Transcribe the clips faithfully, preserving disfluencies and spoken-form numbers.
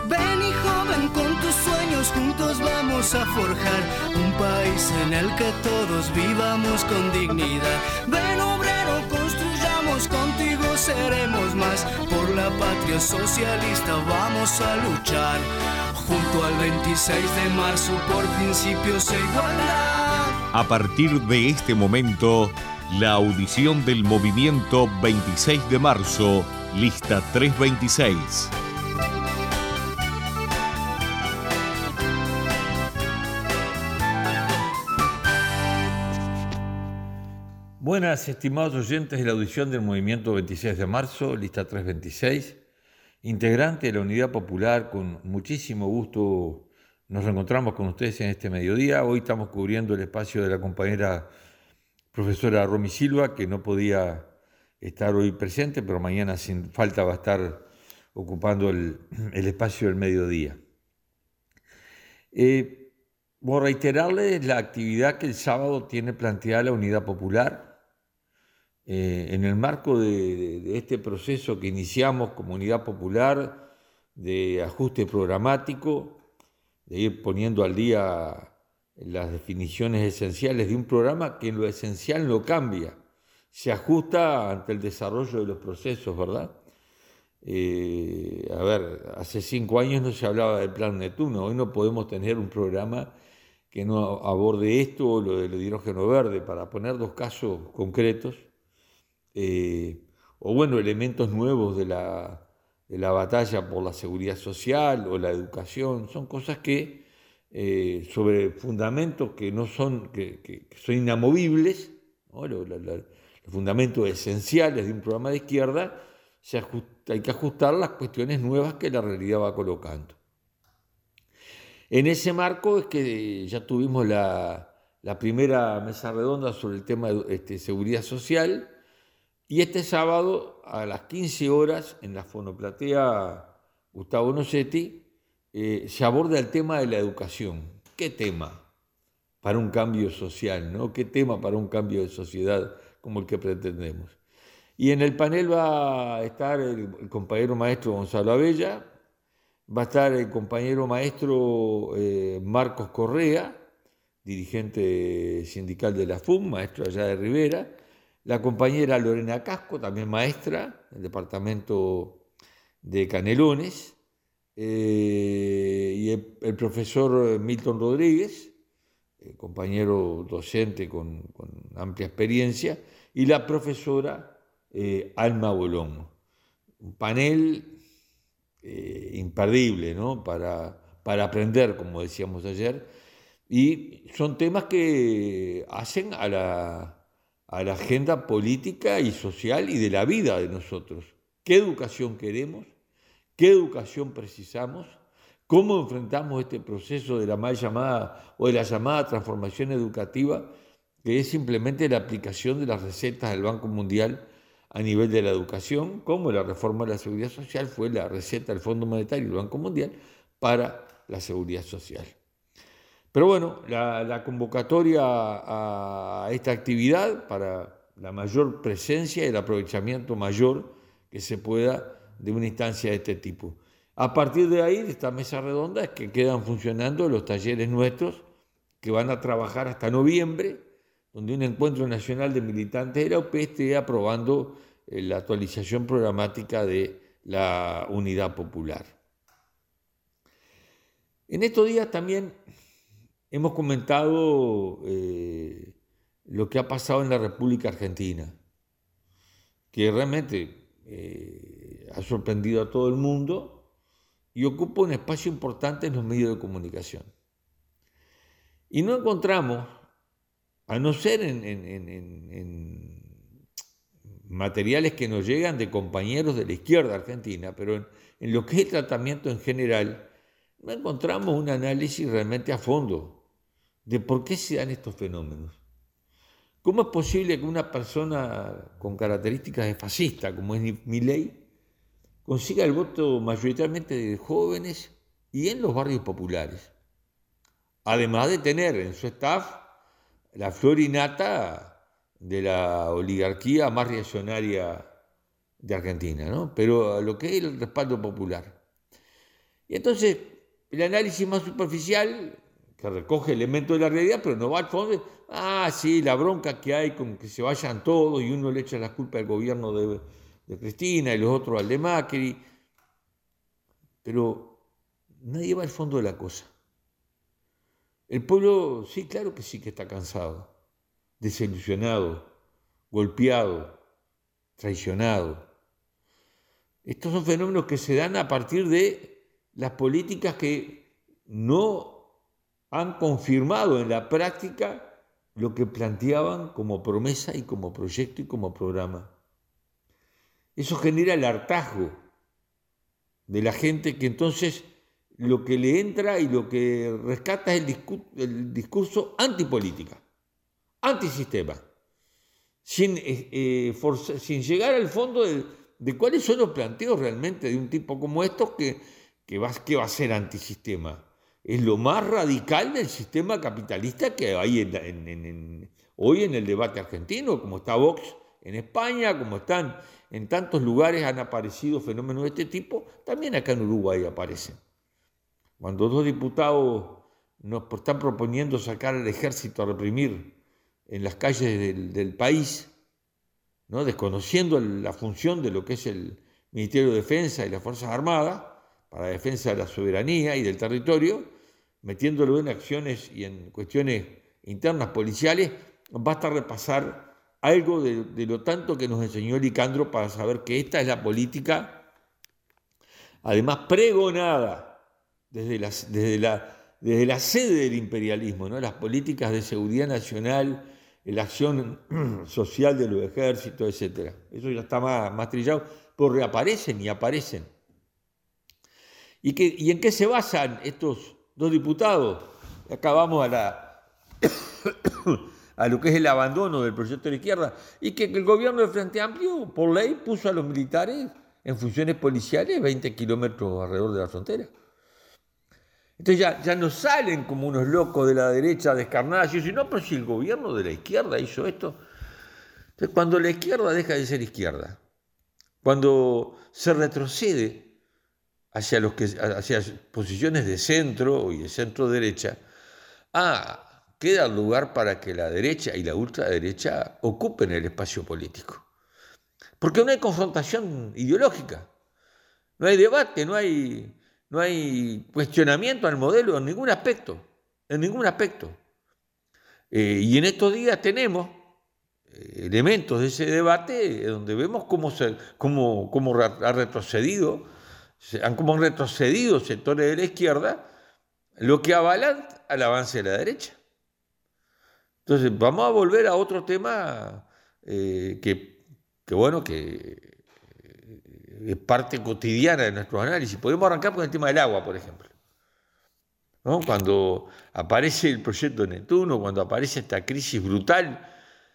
Ven y joven, con tus sueños juntos vamos a forjar un país en el que todos vivamos con dignidad. Ven obrero, construyamos, contigo seremos más. Por la patria socialista vamos a luchar, junto al veintiséis de marzo por principios e igualdad. A partir de este momento, la audición del movimiento veintiséis de marzo, lista trescientos veintiséis. Buenas, estimados oyentes de la audición del movimiento veintiséis de marzo, lista trescientos veintiséis, integrante de la Unidad Popular. Con muchísimo gusto nos reencontramos con ustedes en este mediodía. Hoy estamos cubriendo el espacio de la compañera profesora Romy Silva, que no podía estar hoy presente, pero mañana sin falta va a estar ocupando el, el espacio del mediodía. Eh, voy a reiterarles la actividad que el sábado tiene planteada la Unidad Popular. Eh, en el marco de, de, de este proceso que iniciamos como Unidad Popular de ajuste programático, de ir poniendo al día las definiciones esenciales de un programa que en lo esencial no cambia, se ajusta ante el desarrollo de los procesos, ¿verdad? Eh, a ver, hace cinco años no se hablaba del Plan Neptuno, hoy no podemos tener un programa que no aborde esto o lo del hidrógeno verde, para poner dos casos concretos. Eh, o bueno, elementos nuevos de la, de la batalla por la seguridad social o la educación, son cosas que eh, sobre fundamentos que no son, que, que, que son inamovibles, ¿no? Los, los, los fundamentos esenciales de un programa de izquierda, se ajusta, hay que ajustar las cuestiones nuevas que la realidad va colocando. En ese marco es que ya tuvimos la, la primera mesa redonda sobre el tema de este, seguridad social. Y este sábado, a las quince horas, en la Fonoplatea Gustavo Nocetti, eh, se aborda el tema de la educación. ¿Qué tema para un cambio social, ¿no? ¿Qué tema para un cambio de sociedad como el que pretendemos? Y en el panel va a estar el, el compañero maestro Gonzalo Abella, va a estar el compañero maestro eh, Marcos Correa, dirigente sindical de la F U M, maestro allá de Rivera, la compañera Lorena Casco, también maestra del departamento de Canelones, eh, y el, el profesor Milton Rodríguez, eh, compañero docente con, con amplia experiencia, y la profesora eh, Alma Bolón. Un panel eh, imperdible, ¿no? para, para aprender, como decíamos ayer, y son temas que hacen a la... a la agenda política y social y de la vida de nosotros. ¿Qué educación queremos? ¿Qué educación precisamos? ¿Cómo enfrentamos este proceso de la mal llamada o de la llamada transformación educativa, que es simplemente la aplicación de las recetas del Banco Mundial a nivel de la educación, como la reforma de la seguridad social fue la receta del Fondo Monetario y del Banco Mundial para la seguridad social? Pero bueno, la, la convocatoria a, a esta actividad para la mayor presencia y el aprovechamiento mayor que se pueda de una instancia de este tipo. A partir de ahí, de esta mesa redonda, es que quedan funcionando los talleres nuestros que van a trabajar hasta noviembre, donde un encuentro nacional de militantes de la U P esté aprobando eh, la actualización programática de la Unidad Popular. En estos días también hemos comentado eh, lo que ha pasado en la República Argentina, que realmente eh, ha sorprendido a todo el mundo y ocupa un espacio importante en los medios de comunicación. Y no encontramos, a no ser en, en, en, en materiales que nos llegan de compañeros de la izquierda argentina, pero en, en lo que es el tratamiento en general, no encontramos un análisis realmente a fondo de por qué se dan estos fenómenos. ¿Cómo es posible que una persona con características de fascista, como es Milei, consiga el voto mayoritariamente de jóvenes y en los barrios populares? Además de tener en su staff la flor y nata de la oligarquía más reaccionaria de Argentina, ¿no? Pero a lo que es el respaldo popular. Y entonces el análisis más superficial, que recoge elementos de la realidad, pero no va al fondo, ah, sí, la bronca que hay con que se vayan todos y uno le echa la culpa al gobierno de, de Cristina y los otros al de Macri, pero nadie va al fondo de la cosa. El pueblo, sí, claro que sí que está cansado, desilusionado, golpeado, traicionado. Estos son fenómenos que se dan a partir de las políticas que no han confirmado en la práctica lo que planteaban como promesa y como proyecto y como programa. Eso genera el hartazgo de la gente, que entonces lo que le entra y lo que rescata es el discurso, el discurso antipolítica, antisistema, sin, eh, forza, sin llegar al fondo de, de cuáles son los planteos realmente de un tipo como estos que, que, va, que va a ser antisistema. Es lo más radical del sistema capitalista que hay en, en, en, en, hoy en el debate argentino, como está Vox en España, como están en tantos lugares, han aparecido fenómenos de este tipo, también acá en Uruguay aparecen. Cuando dos diputados nos están proponiendo sacar al ejército a reprimir en las calles del, del país, ¿no?, desconociendo la función de lo que es el Ministerio de Defensa y las Fuerzas Armadas, para la defensa de la soberanía y del territorio, metiéndolo en acciones y en cuestiones internas policiales, basta repasar algo de, de lo tanto que nos enseñó Licandro para saber que esta es la política, además pregonada desde la, desde la, desde la sede del imperialismo, ¿no?, las políticas de seguridad nacional, la acción social de los ejércitos, etcétera. Eso ya está más, más trillado, pero reaparecen y aparecen. ¿Y, qué, ¿Y en qué se basan estos dos diputados? Acá vamos a, la, a lo que es el abandono del proyecto de la izquierda, y que el gobierno del Frente Amplio, por ley, puso a los militares en funciones policiales veinte kilómetros alrededor de la frontera. Entonces ya, ya no salen como unos locos de la derecha descarnada y dicen, no, pero si el gobierno de la izquierda hizo esto. Entonces, cuando la izquierda deja de ser izquierda, cuando se retrocede hacia, los que, hacia posiciones de centro y de centro-derecha, ah, queda lugar para que la derecha y la ultraderecha ocupen el espacio político. Porque no hay confrontación ideológica, no hay debate, no hay, no hay cuestionamiento al modelo en ningún aspecto, en ningún aspecto. Eh, y en estos días tenemos elementos de ese debate donde vemos cómo, se, cómo, cómo ha retrocedido, han como retrocedido sectores de la izquierda, lo que avalan al avance de la derecha. Entonces vamos a volver a otro tema eh, que, que, bueno, que es parte cotidiana de nuestros análisis. Podemos arrancar con el tema del agua, por ejemplo, ¿no? Cuando aparece el proyecto Neptuno, cuando aparece esta crisis brutal,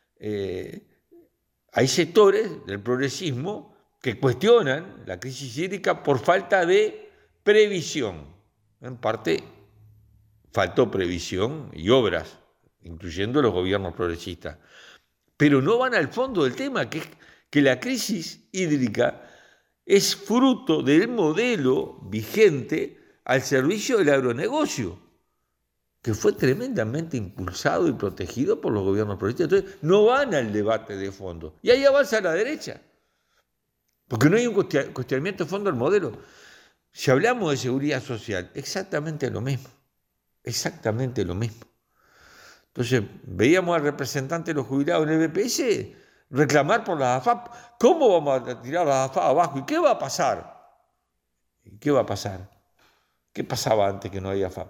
eh, hay sectores del progresismo que cuestionan la crisis hídrica por falta de previsión. En parte, faltó previsión y obras, incluyendo los gobiernos progresistas. Pero no van al fondo del tema, que es que la crisis hídrica es fruto del modelo vigente al servicio del agronegocio, que fue tremendamente impulsado y protegido por los gobiernos progresistas. Entonces, no van al debate de fondo. Y ahí avanza la derecha, porque no hay un cuestionamiento de fondo del modelo. Si hablamos de seguridad social, exactamente lo mismo, exactamente lo mismo. Entonces, veíamos al representante de los jubilados en el B P S reclamar por las A F A P. ¿Cómo vamos a tirar las A F A P abajo? ¿Y qué va a pasar? ¿Y qué va a pasar? ¿Qué pasaba antes que no había A F A P?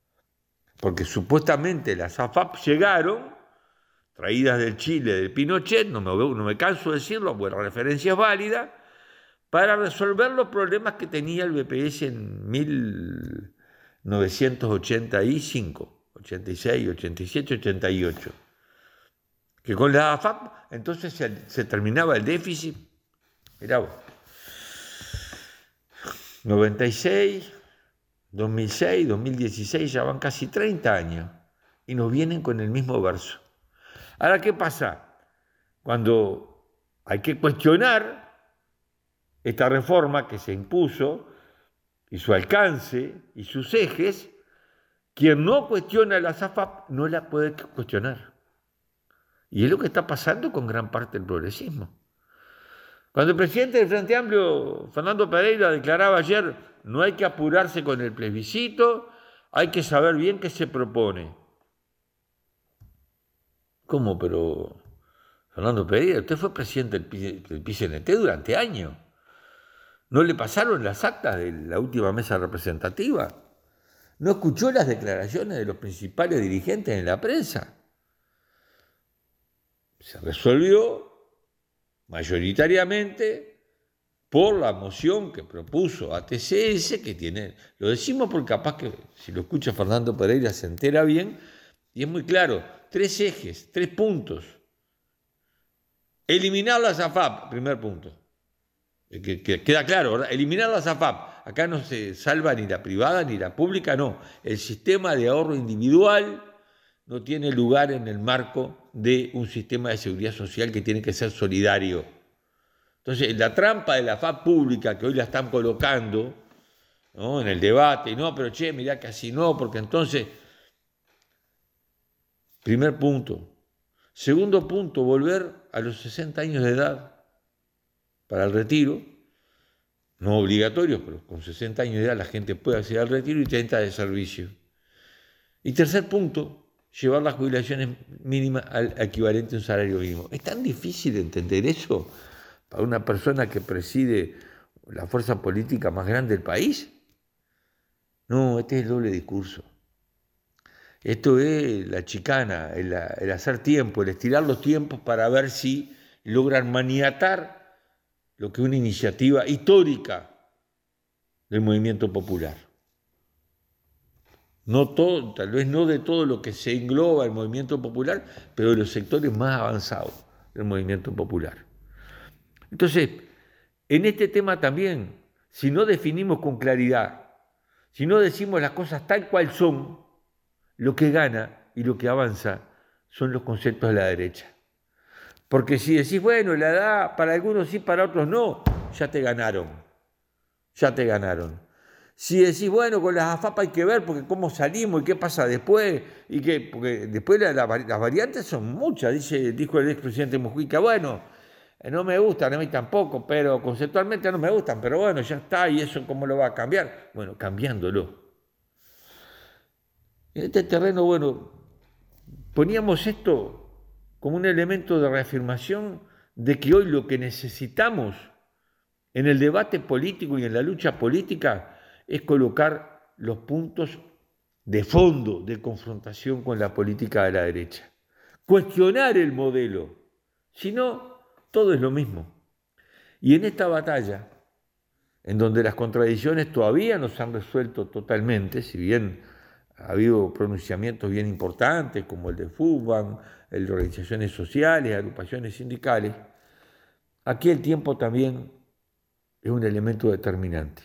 Porque supuestamente las A F A P llegaron, traídas del Chile, del Pinochet, no me, no me canso de decirlo, bueno, la referencia es válida, para resolver los problemas que tenía el B P S en mil novecientos ochenta y cinco, ochenta y seis, ochenta y siete, ochenta y ocho. Que con la A F A P entonces se, se terminaba el déficit. Mirá vos. noventa y seis, dos mil seis, dos mil dieciséis, ya van casi treinta años y nos vienen con el mismo verso. Ahora, ¿qué pasa? Cuando hay que cuestionar esta reforma que se impuso y su alcance y sus ejes, quien no cuestiona la SAFAP no la puede cuestionar. Y es lo que está pasando con gran parte del progresismo. Cuando el presidente del Frente Amplio, Fernando Pereira, declaraba ayer, no hay que apurarse con el plebiscito, hay que saber bien qué se propone. ¿Cómo? Pero, Fernando Pereira, usted fue presidente del P C N T durante años. ¿No le pasaron las actas de la última mesa representativa? ¿No escuchó las declaraciones de los principales dirigentes en la prensa? Se resolvió mayoritariamente por la moción que propuso A T C S, que tiene, lo decimos porque capaz que si lo escucha Fernando Pereira se entera bien, y es muy claro, tres ejes, tres puntos. Eliminar la SAFAP, primer punto. Que, que queda claro, ¿verdad? Eliminar la SAFAP. Acá no se salva ni la privada ni la pública, no. El sistema de ahorro individual no tiene lugar en el marco de un sistema de seguridad social que tiene que ser solidario. Entonces, la trampa de la F A P pública, que hoy la están colocando, ¿no?, en el debate, no, pero che, mirá que así no, porque entonces, primer punto. Segundo punto, volver a los sesenta años de edad para el retiro, no obligatorios, pero con sesenta años de edad la gente puede acceder al retiro y treinta de servicio. Y tercer punto, llevar las jubilaciones mínimas al equivalente a un salario mínimo. ¿Es tan difícil entender eso para una persona que preside la fuerza política más grande del país? No, este es el doble discurso. Esto es la chicana, el, el hacer tiempo, el estirar los tiempos para ver si logran maniatar lo que es una iniciativa histórica del movimiento popular. No todo, tal vez no de todo lo que se engloba el movimiento popular, pero de los sectores más avanzados del movimiento popular. Entonces, en este tema también, si no definimos con claridad, si no decimos las cosas tal cual son, lo que gana y lo que avanza son los conceptos de la derecha. Porque si decís, bueno, la edad para algunos sí, para otros no, ya te ganaron, ya te ganaron. Si decís, bueno, con las AFAP hay que ver porque cómo salimos y qué pasa después, y que, porque después la, la, las variantes son muchas, dice, dijo el expresidente Mujica, bueno, no me gustan, a mí tampoco, pero conceptualmente no me gustan, pero bueno, ya está, y eso cómo lo va a cambiar. Bueno, cambiándolo. En este terreno, bueno, poníamos esto como un elemento de reafirmación de que hoy lo que necesitamos en el debate político y en la lucha política es colocar los puntos de fondo de confrontación con la política de la derecha. Cuestionar el modelo, si no, todo es lo mismo. Y en esta batalla, en donde las contradicciones todavía no se han resuelto totalmente, si bien ha habido pronunciamientos bien importantes como el de FUBAN, el de organizaciones sociales, agrupaciones sindicales, aquí el tiempo también es un elemento determinante.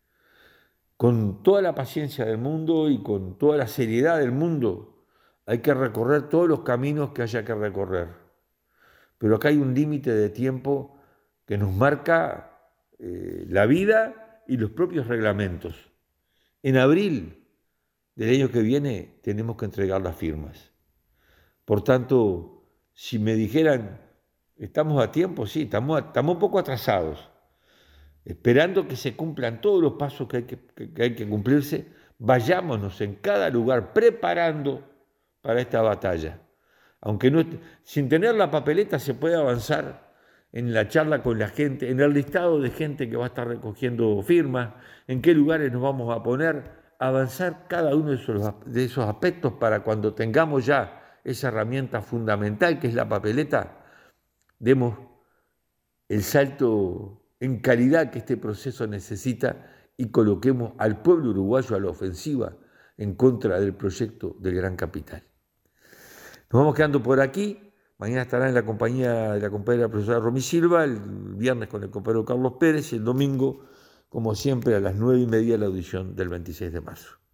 Con toda la paciencia del mundo y con toda la seriedad del mundo, hay que recorrer todos los caminos que haya que recorrer. Pero acá hay un límite de tiempo que nos marca eh, la vida y los propios reglamentos. En abril del año que viene tenemos que entregar las firmas. Por tanto, si me dijeran, ¿estamos a tiempo? Sí, estamos, estamos un poco atrasados. Esperando que se cumplan todos los pasos que hay que, que hay que cumplirse, vayámonos en cada lugar preparando para esta batalla. Aunque no, sin tener la papeleta se puede avanzar en la charla con la gente, en el listado de gente que va a estar recogiendo firmas, en qué lugares nos vamos a poner, avanzar cada uno de esos, de esos aspectos para cuando tengamos ya esa herramienta fundamental que es la papeleta, demos el salto en calidad que este proceso necesita y coloquemos al pueblo uruguayo a la ofensiva en contra del proyecto del Gran Capital. Nos vamos quedando por aquí. Mañana estará en la compañía de la compañera profesora Romy Silva, el viernes con el compañero Carlos Pérez y el domingo, como siempre, a las nueve y media la audición del veintiséis de marzo.